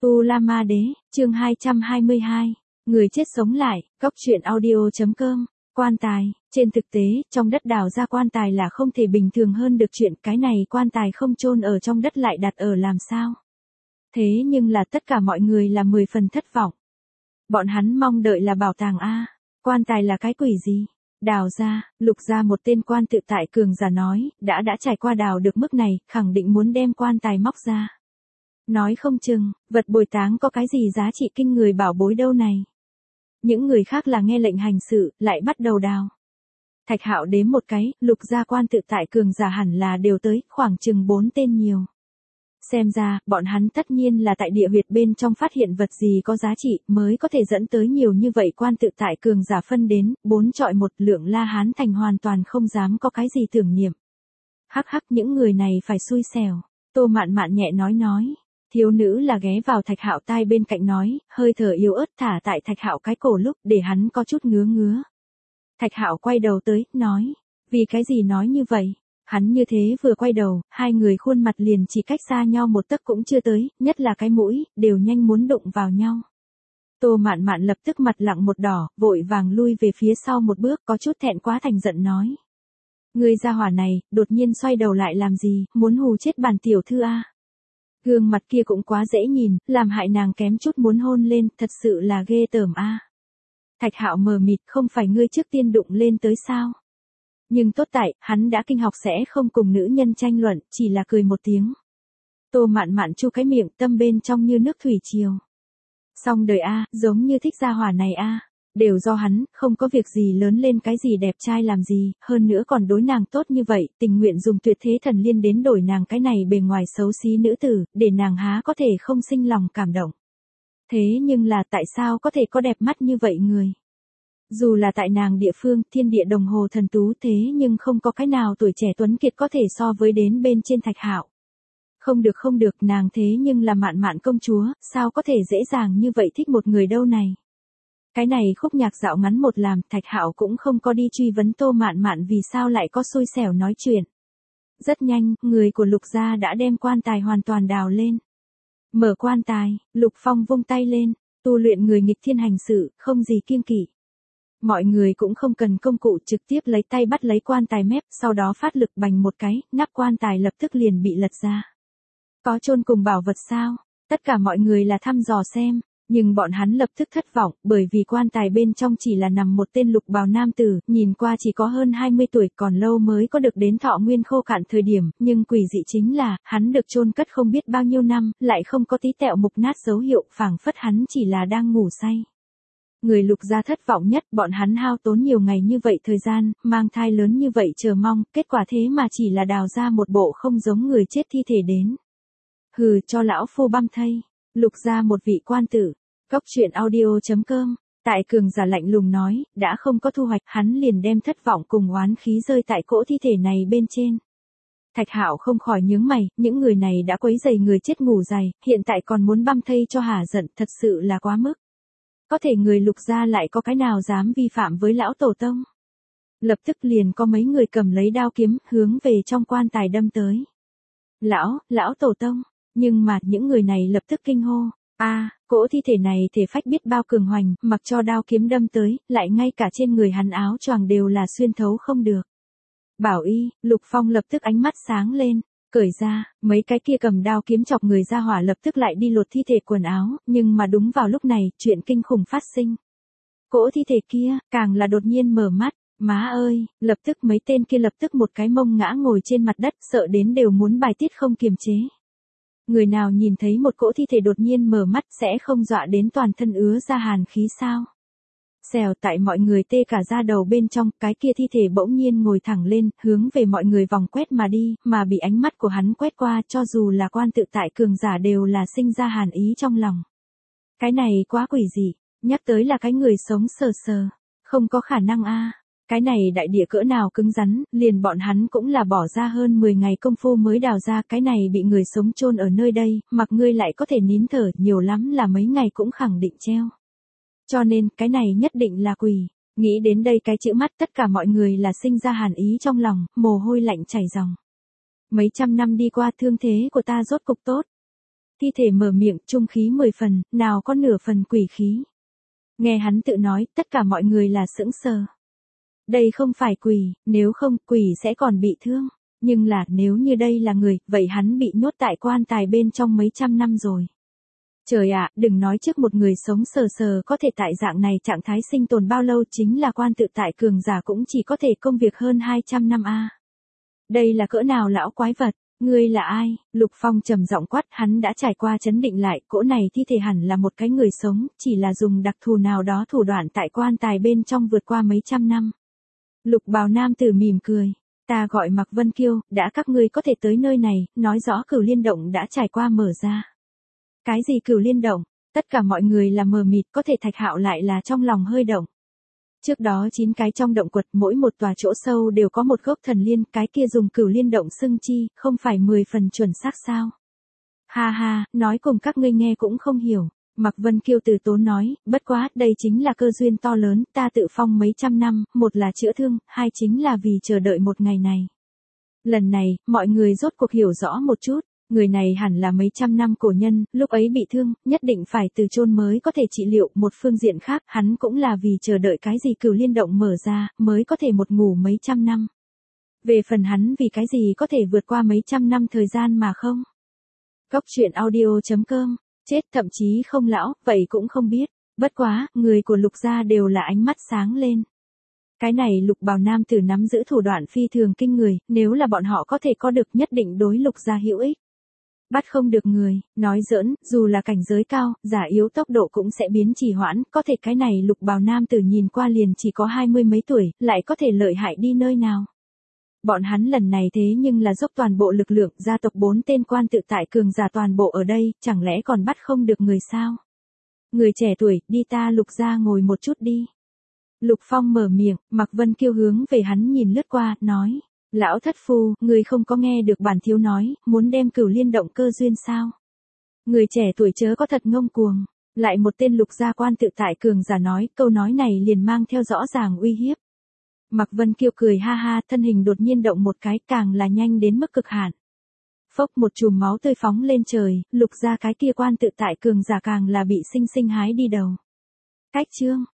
U La Ma Đế, chương 222, người chết sống lại, Cóc truyện audio.com, quan tài, trên thực tế, trong đất đào ra quan tài là không thể bình thường hơn được chuyện cái này quan tài không chôn ở trong đất lại đặt ở làm sao. Thế nhưng là tất cả mọi người là 10 phần thất vọng. Bọn hắn mong đợi là bảo tàng A, quan tài là cái quỷ gì? Đào ra, Lục ra một tên quan tự tại cường giả nói, đã trải qua đào được mức này, khẳng định muốn đem quan tài móc ra. Nói không chừng, vật bồi táng có cái gì giá trị kinh người bảo bối đâu này. Những người khác là nghe lệnh hành sự, lại bắt đầu đào. Thạch Hạo đếm một cái, Lục gia quan tự tại cường giả hẳn là đều tới, khoảng chừng 4 tên nhiều. Xem ra, bọn hắn tất nhiên là tại địa huyệt bên trong phát hiện vật gì có giá trị, mới có thể dẫn tới nhiều như vậy quan tự tại cường giả phân đến, 4 chọi 1 Lượng La Hán Thành hoàn toàn không dám có cái gì tưởng niệm. Hắc hắc, những người này phải xui xẻo. Tô Mạn Mạn nhẹ nói. Thiếu nữ là ghé vào Thạch Hạo tai bên cạnh nói, hơi thở yếu ớt thả tại Thạch Hạo cái cổ lúc để hắn có chút ngứa. Thạch Hạo quay đầu tới, nói, vì cái gì nói như vậy? Hắn như thế vừa quay đầu, hai người khuôn mặt liền chỉ cách xa nhau một tấc cũng chưa tới, nhất là cái mũi, đều nhanh muốn đụng vào nhau. Tô Mạn Mạn lập tức mặt lặng một đỏ, vội vàng lui về phía sau một bước, có chút thẹn quá thành giận nói. Người gia hỏa này, đột nhiên xoay đầu lại làm gì, muốn hù chết bản tiểu thư a? Gương mặt kia cũng quá dễ nhìn, làm hại nàng kém chút muốn hôn lên, thật sự là ghê tởm a. Thạch Hạo mờ mịt, không phải ngươi trước tiên đụng lên tới sao? Nhưng tốt tại, hắn đã kinh học sẽ không cùng nữ nhân tranh luận, chỉ là cười một tiếng. Tô Mạn Mạn chu cái miệng, tâm bên trong như nước thủy triều. Xong đời a, giống như thích gia hỏa này a, đều do hắn, không có việc gì lớn lên cái gì đẹp trai làm gì, hơn nữa còn đối nàng tốt như vậy, tình nguyện dùng tuyệt thế thần liên đến đổi nàng cái này bề ngoài xấu xí nữ tử, để nàng há có thể không sinh lòng cảm động. Thế nhưng là tại sao có thể có đẹp mắt như vậy người? Dù là tại nàng địa phương, thiên địa đồng hồ thần tú thế nhưng không có cái nào tuổi trẻ tuấn kiệt có thể so với đến bên trên Thạch Hạo. Không được, nàng thế nhưng là Mạn Mạn công chúa, sao có thể dễ dàng như vậy thích một người đâu này. Cái này khúc nhạc dạo ngắn một làm, Thạch Hạo cũng không có đi truy vấn Tô Mạn Mạn vì sao lại có xui xẻo nói chuyện. Rất nhanh, người của Lục gia đã đem quan tài hoàn toàn đào lên. Mở quan tài, Lục Phong vung tay lên, tu luyện người nghịch thiên hành sự, không gì kiêng kỵ. Mọi người cũng không cần công cụ, trực tiếp lấy tay bắt lấy quan tài mép, sau đó phát lực bành một cái, nắp quan tài lập tức liền bị lật ra. Có chôn cùng bảo vật sao? Tất cả mọi người là thăm dò xem, nhưng bọn hắn lập tức thất vọng, bởi vì quan tài bên trong chỉ là nằm một tên lục bào nam tử, nhìn qua chỉ có hơn 20 tuổi, còn lâu mới có được đến thọ nguyên khô cạn thời điểm, nhưng quỷ dị chính là, hắn được chôn cất không biết bao nhiêu năm, lại không có tí tẹo mục nát dấu hiệu, phảng phất hắn chỉ là đang ngủ say. Người Lục gia thất vọng nhất, bọn hắn hao tốn nhiều ngày như vậy thời gian, mang thai lớn như vậy chờ mong, kết quả thế mà chỉ là đào ra một bộ không giống người chết thi thể đến. Hừ, cho lão phu băm thây. Lục gia một vị quan tử. Cóc truyện audio.com. Tại cường giả lạnh lùng nói, đã không có thu hoạch, hắn liền đem thất vọng cùng oán khí rơi tại cỗ thi thể này bên trên. Thạch Hạo không khỏi nhướng mày, những người này đã quấy rầy người chết ngủ dày, hiện tại còn muốn băm thây cho hả giận, thật sự là quá mức. Có thể người Lục gia lại có cái nào dám vi phạm với lão tổ tông. Lập tức liền có mấy người cầm lấy đao kiếm, hướng về trong quan tài đâm tới. Lão tổ tông, nhưng mà những người này lập tức kinh hô. Cỗ thi thể này thể phách biết bao cường hoành, mặc cho đao kiếm đâm tới, lại ngay cả trên người hắn áo choàng đều là xuyên thấu không được. Bảo y, Lục Phong lập tức ánh mắt sáng lên. Cởi ra, mấy cái kia cầm đao kiếm chọc người ra hỏa lập tức lại đi lột thi thể quần áo, nhưng mà đúng vào lúc này, chuyện kinh khủng phát sinh. Cỗ thi thể kia, càng là đột nhiên mở mắt, má ơi, lập tức mấy tên kia lập tức một cái mông ngã ngồi trên mặt đất, sợ đến đều muốn bài tiết không kiềm chế. Người nào nhìn thấy một cỗ thi thể đột nhiên mở mắt sẽ không dọa đến toàn thân ứa ra hàn khí sao? Xèo, tại mọi người tê cả da đầu bên trong, cái kia thi thể bỗng nhiên ngồi thẳng lên, hướng về mọi người vòng quét mà đi, mà bị ánh mắt của hắn quét qua, cho dù là quan tự tại cường giả đều là sinh ra hàn ý trong lòng. Cái này quá quỷ dị, nhắc tới là cái người sống sờ sờ, không có khả năng a. Cái này đại địa cỡ nào cứng rắn, liền bọn hắn cũng là bỏ ra hơn 10 ngày công phu mới đào ra, cái này bị người sống chôn ở nơi đây, mặc ngươi lại có thể nín thở, nhiều lắm là mấy ngày cũng khẳng định treo. Cho nên, cái này nhất định là quỷ. Nghĩ đến đây cái chữ mắt, tất cả mọi người là sinh ra hàn ý trong lòng, mồ hôi lạnh chảy ròng. Mấy trăm năm đi qua, thương thế của ta rốt cục tốt. thi thể mở miệng trung khí 10 phần, nào có nửa phần quỷ khí. Nghe hắn tự nói, tất cả mọi người là sững sờ. Đây không phải quỷ, nếu không quỷ sẽ còn bị thương. Nhưng là nếu như đây là người, vậy hắn bị nhốt tại quan tài bên trong mấy trăm năm rồi. Trời ạ, đừng nói trước một người sống sờ sờ có thể tại dạng này trạng thái sinh tồn bao lâu, chính là quan tự tại cường giả cũng chỉ có thể công việc hơn 200 năm a. Đây là cỡ nào lão quái vật, ngươi là ai? Lục Phong trầm giọng quát, hắn đã trải qua chấn định lại, cỗ này thi thể hẳn là một cái người sống, chỉ là dùng đặc thù nào đó thủ đoạn tại quan tài bên trong vượt qua mấy trăm năm. Lục bào nam tử mỉm cười. Ta gọi Mạc Vân Kiêu, đã các ngươi có thể tới nơi này, nói rõ Cửu Liên Động đã trải qua mở ra. Cái gì Cửu Liên Động? Tất cả mọi người là mờ mịt, có thể Thạch Hạo lại là trong lòng hơi động. Trước đó 9 cái trong động quật, mỗi một tòa chỗ sâu đều có một gốc thần liên, cái kia dùng Cửu Liên Động xưng chi, không phải 10 phần chuẩn xác sao? Ha ha, nói cùng các ngươi nghe cũng không hiểu. Mạc Vân Kiêu từ tốn nói, bất quá, đây chính là cơ duyên to lớn, ta tự phong mấy trăm năm, một là chữa thương, hai chính là vì chờ đợi một ngày này. Lần này, mọi người rốt cuộc hiểu rõ một chút, người này hẳn là mấy trăm năm cổ nhân, lúc ấy bị thương, nhất định phải từ chôn mới có thể trị liệu, một phương diện khác, hắn cũng là vì chờ đợi cái gì Cửu Liên Động mở ra, mới có thể một ngủ mấy trăm năm. Về phần hắn vì cái gì có thể vượt qua mấy trăm năm thời gian mà không? Góc truyện audio.com. Chết thậm chí không lão, vậy cũng không biết. Bất quá, người của Lục gia đều là ánh mắt sáng lên. Cái này Lục bào nam tử nắm giữ thủ đoạn phi thường kinh người, nếu là bọn họ có thể có được nhất định đối Lục gia hữu ích. Bắt không được người, nói giỡn, dù là cảnh giới cao, giả yếu tốc độ cũng sẽ biến trì hoãn, có thể cái này Lục bào nam tử nhìn qua liền chỉ có 20 mấy tuổi, lại có thể lợi hại đi nơi nào. Bọn hắn lần này thế nhưng là dốc toàn bộ lực lượng, gia tộc 4 tên quan tự tại cường giả toàn bộ ở đây, chẳng lẽ còn bắt không được người sao? Người trẻ tuổi, đi ta Lục gia ngồi một chút đi. Lục Phong mở miệng, Mạc Vân Kiêu hướng về hắn nhìn lướt qua, nói, lão thất phu, người không có nghe được bản thiếu nói, muốn đem Cửu Liên Động cơ duyên sao? Người trẻ tuổi chớ có thật ngông cuồng. Lại một tên Lục gia quan tự tại cường giả nói, câu nói này liền mang theo rõ ràng uy hiếp. Mạc Vân Kiêu cười ha ha, thân hình đột nhiên động một cái, càng là nhanh đến mức cực hạn. Phốc, một chùm máu tươi phóng lên trời, Lục gia cái kia quan tự tại cường giả càng là bị sinh sinh hái đi đầu. Cách chương